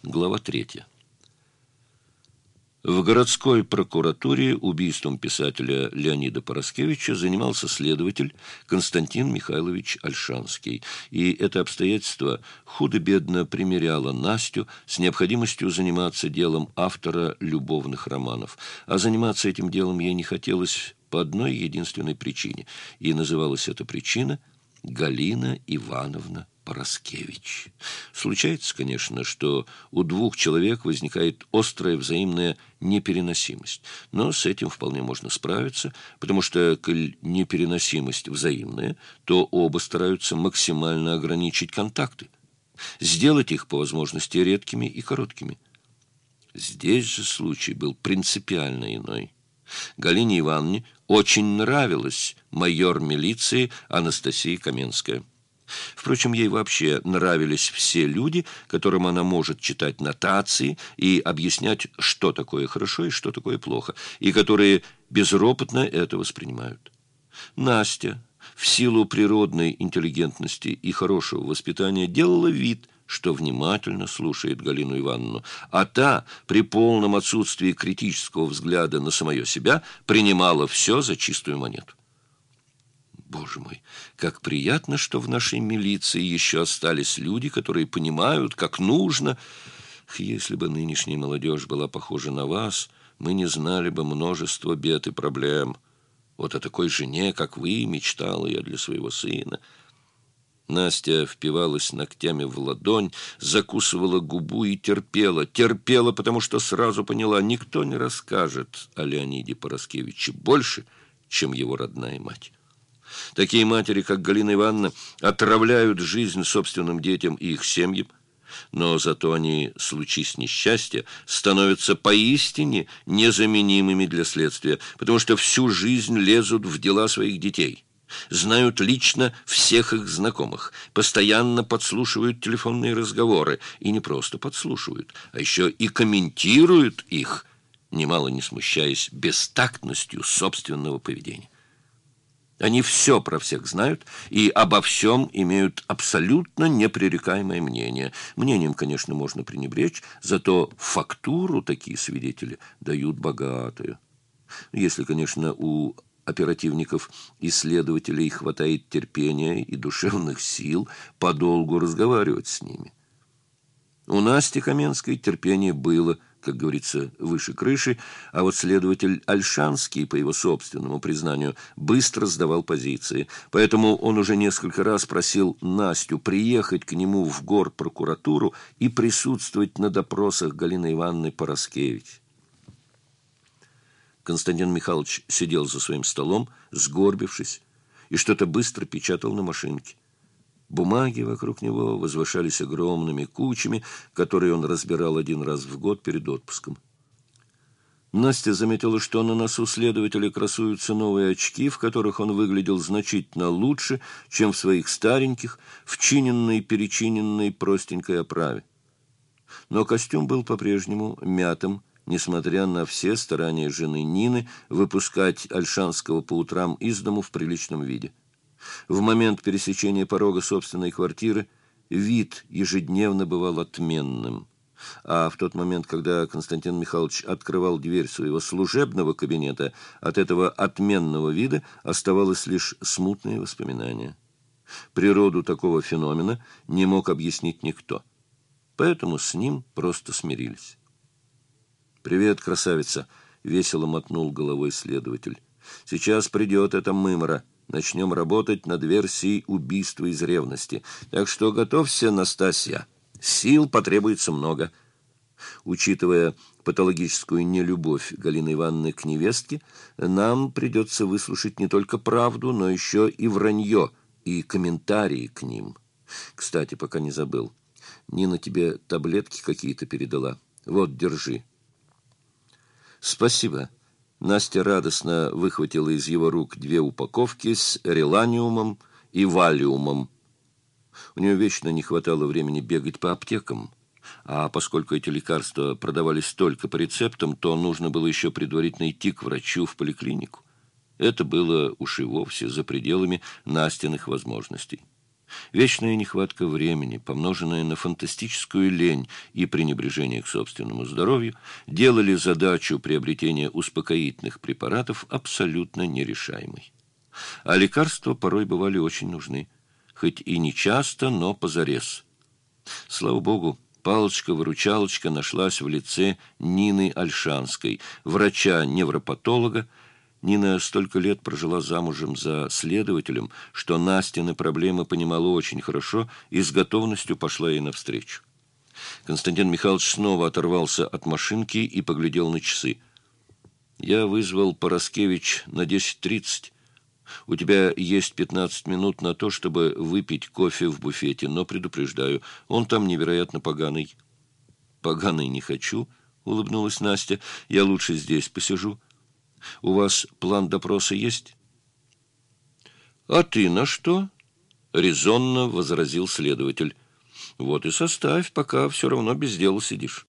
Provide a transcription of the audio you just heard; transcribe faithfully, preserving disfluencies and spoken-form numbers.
Глава третья. В городской прокуратуре убийством писателя Леонида Параскевича занимался следователь Константин Михайлович Ольшанский, и это обстоятельство худо-бедно примиряло Настю с необходимостью заниматься делом автора любовных романов. А заниматься этим делом ей не хотелось по одной единственной причине, и называлась эта причина Галина Ивановна Параскевич. Случается, конечно, что у двух человек возникает острая взаимная непереносимость, но с этим вполне можно справиться, потому что, коль непереносимость взаимная, то оба стараются максимально ограничить контакты, сделать их по возможности редкими и короткими. Здесь же случай был принципиально иной. Галине Ивановне очень нравилась майор милиции Анастасия Каменская. Впрочем, ей вообще нравились все люди, которым она может читать нотации и объяснять, что такое хорошо и что такое плохо, и которые безропотно это воспринимают. Настя, в силу природной интеллигентности и хорошего воспитания, делала вид, что внимательно слушает Галину Ивановну, а та, при полном отсутствии критического взгляда на самое себя, принимала все за чистую монету. Боже мой, как приятно, что в нашей милиции еще остались люди, которые понимают, как нужно. Если бы нынешняя молодежь была похожа на вас, мы не знали бы множество бед и проблем. Вот о такой жене, как вы, мечтала я для своего сына. Настя впивалась ногтями в ладонь, закусывала губу и терпела. Терпела, потому что сразу поняла, никто не расскажет о Леониде Параскевиче больше, чем его родная мать. Такие матери, как Галина Ивановна, отравляют жизнь собственным детям и их семьям, но зато они, случись несчастья, становятся поистине незаменимыми для следствия, потому что всю жизнь лезут в дела своих детей, знают лично всех их знакомых, постоянно подслушивают телефонные разговоры, и не просто подслушивают, а еще и комментируют их, немало не смущаясь бестактностью собственного поведения. Они все про всех знают и обо всем имеют абсолютно непререкаемое мнение. Мнением, конечно, можно пренебречь, зато фактуру такие свидетели дают богатую. Если, конечно, у оперативников и следователей хватает терпения и душевных сил подолгу разговаривать с ними. У Насти Каменской терпение было, как говорится, выше крыши, а вот следователь Ольшанский, по его собственному признанию, быстро сдавал позиции. Поэтому он уже несколько раз просил Настю приехать к нему в горпрокуратуру и присутствовать на допросах Галины Ивановны Параскевич. Константин Михайлович сидел за своим столом, сгорбившись, и что-то быстро печатал на машинке. Бумаги вокруг него возвышались огромными кучами, которые он разбирал один раз в год перед отпуском. Настя заметила, что на носу следователя красуются новые очки, в которых он выглядел значительно лучше, чем в своих стареньких, вчиненной, перечиненной простенькой оправе. Но костюм был по-прежнему мятым, несмотря на все старания жены Нины выпускать Ольшанского по утрам из дому в приличном виде. В момент пересечения порога собственной квартиры вид ежедневно бывал отменным, а в тот момент, когда Константин Михайлович открывал дверь своего служебного кабинета, от этого отменного вида оставалось лишь смутные воспоминания. Природу такого феномена не мог объяснить никто, поэтому с ним просто смирились. «Привет, красавица!» — весело мотнул головой следователь. «Сейчас придет эта мымра. Начнем работать над версией убийства из ревности. Так что готовься, Настасья. Сил потребуется много». Учитывая патологическую нелюбовь Галины Ивановны к невестке, нам придется выслушать не только правду, но еще и вранье, и комментарии к ним. Кстати, пока не забыл, Нина тебе таблетки какие-то передала. Вот, держи. Спасибо. Настя радостно выхватила из его рук две упаковки с реланиумом и валиумом. У нее вечно не хватало времени бегать по аптекам, а поскольку эти лекарства продавались только по рецептам, то нужно было еще предварительно идти к врачу в поликлинику. Это было уж и вовсе за пределами Настиных возможностей. Вечная нехватка времени, помноженная на фантастическую лень и пренебрежение к собственному здоровью, делали задачу приобретения успокоительных препаратов абсолютно нерешаемой. А лекарства порой бывали очень нужны, хоть и не часто, но позарез. Слава богу, палочка-выручалочка нашлась в лице Нины Ольшанской, врача-невропатолога. Нина столько лет прожила замужем за следователем, что Настины проблемы понимала очень хорошо и с готовностью пошла ей навстречу. Константин Михайлович снова оторвался от машинки и поглядел на часы. «Я вызвал Пороскевич на десять тридцать. У тебя есть пятнадцать минут на то, чтобы выпить кофе в буфете, но предупреждаю, он там невероятно поганый». «Поганый не хочу», — улыбнулась Настя, — «я лучше здесь посижу. У вас план допроса есть?» «А ты на что?» — резонно возразил следователь. «Вот и составь, пока все равно без дела сидишь».